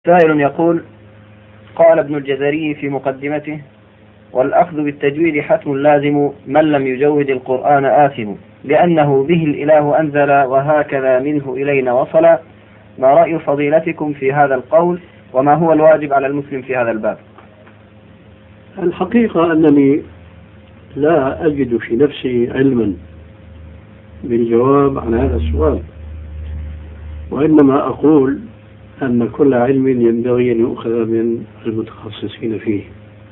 سائل يقول: قال ابن الجزري في مقدمته: والأخذ بالتجويد حتم لازم، من لم يجود القرآن آثم، لأنه به الإله أنزل وهكذا منه إلينا وصل. ما رأي فضيلتكم في هذا القول، وما هو الواجب على المسلم في هذا الباب؟ الحقيقة أنني لا أجد في نفسي علما بالجواب عن هذا السؤال، وإنما أقول أن كل علم ينبغي أن يؤخذ من المتخصصين فيه.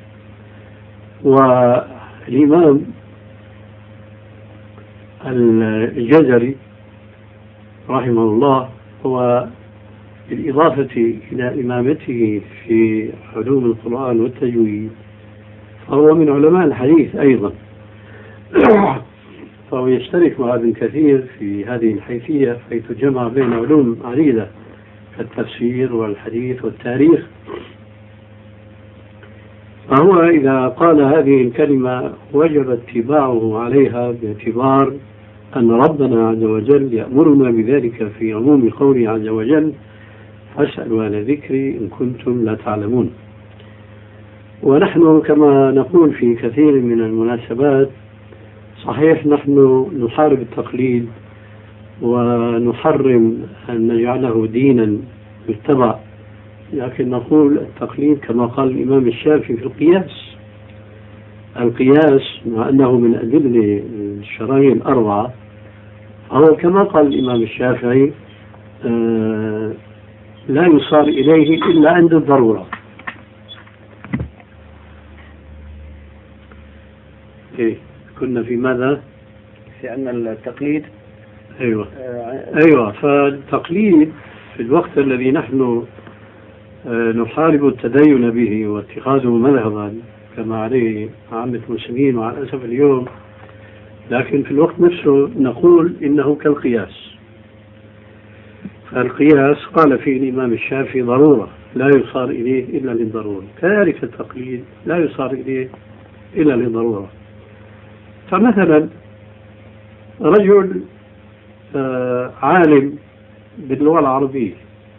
والإمام الجزري رحمه الله هو بالإضافة إلى إمامته في علوم القرآن والتجويد فهو من علماء الحديث أيضا فهو يشترك مع ابن كثير في هذه الحيثية، حيث جمع بين علوم عديدة كالتفسير والحديث والتاريخ. فهو إذا قال هذه الكلمة وجب اتباعه عليها، باعتبار أن ربنا عز وجل يأمرنا بذلك في عموم قوله عز وجل: فاسألوا أهل الذكر إن كنتم لا تعلمون. ونحن كما نقول في كثير من المناسبات، صحيح نحن نحارب التقليد ونحرم أن نجعله دينا يتبع، لكن نقول التقليد كما قال الإمام الشافعي في القياس مع أنه من أدلة الشرعية الأربعة، هو كما قال الإمام الشافعي لا يصار إليه إلا عند الضرورة. كنا في ماذا؟ في أن التقليد أيوة. فالتقليد في الوقت الذي نحن نحارب التدين به واتخاذه مذهبا كما عليه عامة المسلمين مع الأسف اليوم، لكن في الوقت نفسه نقول إنه كالقياس. فالقياس قال فيه الإمام الشافعي ضرورة لا يصار إليه إلا للضرورة، كذلك التقليد لا يصار إليه إلا للضرورة. فمثلا رجل عالم باللغة العربية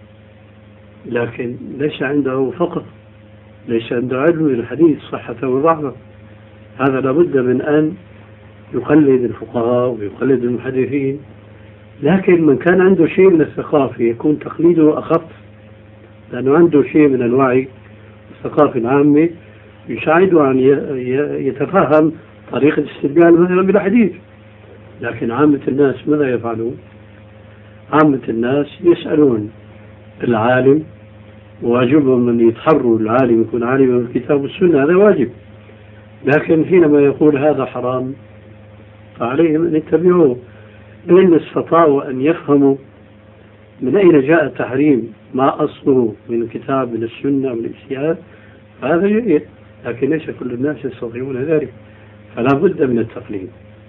لكن ليس عنده فقه، ليس عنده علم بالحديث صحة وضعفه، هذا لابد من أن يقلد الفقهاء ويقلد المحدثين. لكن من كان عنده شيء من الثقافة يكون تقليده أخف، لأنه عنده شيء من الوعي والثقافة العامة يساعده أن يتفهم طريقة استدلال مثلا بالحديث. لكن عامة الناس ماذا يفعلون؟ عامة الناس يسألون العالم، واجبهم أن يتحروا العالم يكون عالما بالكتاب والسنة، هذا واجب. لكن حينما يقول هذا حرام فعليهم أن يتبعوه، إن استطاعوا أن يفهموا من أين جاء التحريم، ما أصله من الكتاب من السنة من الاجتهاد، فهذا جيد. لكن ليس كل الناس يستطيعون ذلك، فلا بد من التقليد.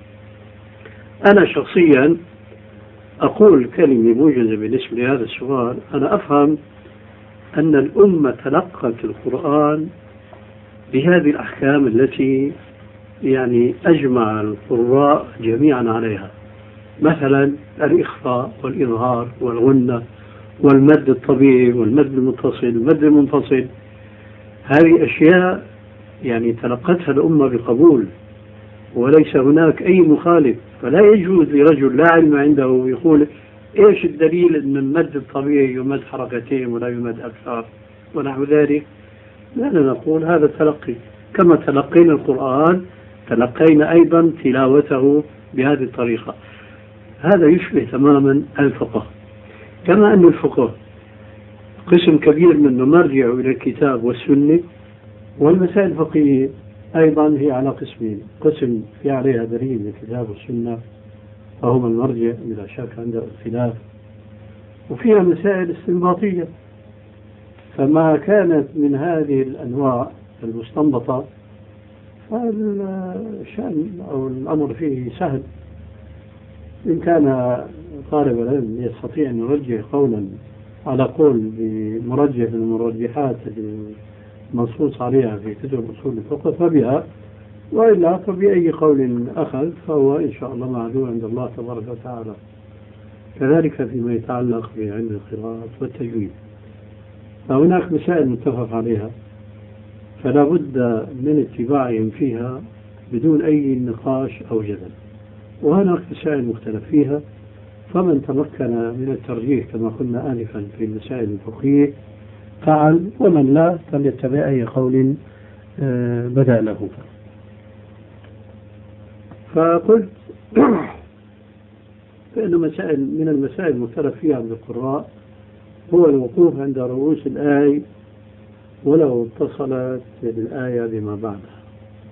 أنا شخصيا أقول كلمة موجزة بالنسبة لهذا السؤال. أنا أفهم أن الأمة تلقت القرآن بهذه الأحكام التي يعني أجمع القراء جميعا عليها، مثلا الإخفاء والإظهار والغنة والمد الطبيعي والمد المتصل والمد المنفصل. هذه أشياء يعني تلقتها الأمة بقبول وليس هناك أي مخالف. فلا يجوز لرجل لا علم عنده يقول إيش الدليل أن المد الطبيعي يمد حركتين ولا يمد أكثر ونحو ذلك. لأننا نقول هذا تلقي، كما تلقينا القرآن تلقينا أيضا تلاوته بهذه الطريقة. هذا يشبه تماما الفقه، كما أن الفقه قسم كبير منه مرجع إلى الكتاب والسنة، والمسائل الفقهية أيضا هي على قسمين: قسم في عليها دليل من الكتاب والسنة فهم المرجع بلا شك عند الخلاف، وفيها مسائل استنباطية. فما كانت من هذه الأنواع المستنبطة فالشأن أو الأمر فيه سهل. إن كان طالب العلم يستطيع أن يرجح قولا على قول بمرجح من المرجحات المنصوص عليها في كتب أصول الفقه فبها، وإلا فبأي قول أخذ فهو إن شاء الله معذور عند الله تبارك وتعالى. كذلك فيما يتعلق بعلم القراءة والتجويد. فهناك مسائل متفق عليها فلا بد من اتباعهم فيها بدون أي نقاش أو جدل، وهناك مسائل مختلف فيها، فمن تمكن من الترجيح كما قلنا آنفا في المسائل الفقهية فعل، ومن لا فليتبع أي قول بدأ له. فقلت فإن مسائل من المسائل المختلف فيها عند القراء هو الوقوف عند رؤوس الآية ولو اتصلت الآية بما بعدها.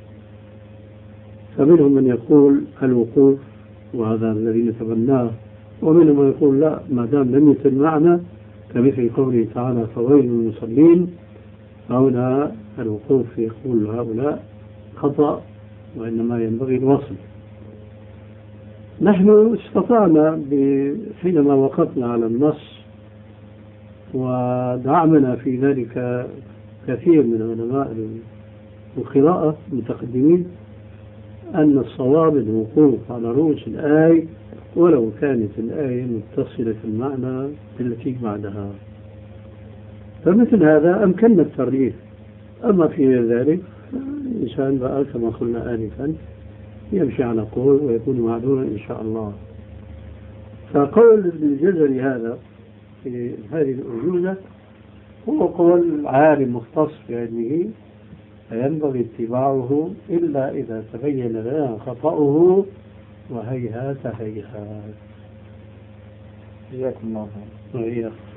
فمنهم من يقول الوقوف وهذا الذي نتبناه، ومنهم من يقول لا، ما دام لم يتم معنى كمثل قوله تعالى فويل للمصلين، فهنا الوقوف في قول هؤلاء خطأ وإنما ينبغي الوصل. نحن استطعنا حينما وقفنا على النص ودعمنا في ذلك كثير من علماء القراءة المتقدمين أن الصواب الوقوف على رؤوس الآية ولو كانت الآية متصلة المعنى التي بعدها، فمثل هذا أمكننا الترجيح. أما في غير ذلك الإنسان بقى كما قلنا آنفا يمشي على قول ويكون معذورا إن شاء الله. فقول ابن الجزري هذا في هذه الأرجوزة هو قول عالم مختص بعلمه فينبغي اتباعه إلا إذا تبين لنا خطأه، وهيهات هيهات. جزاكم الله خير.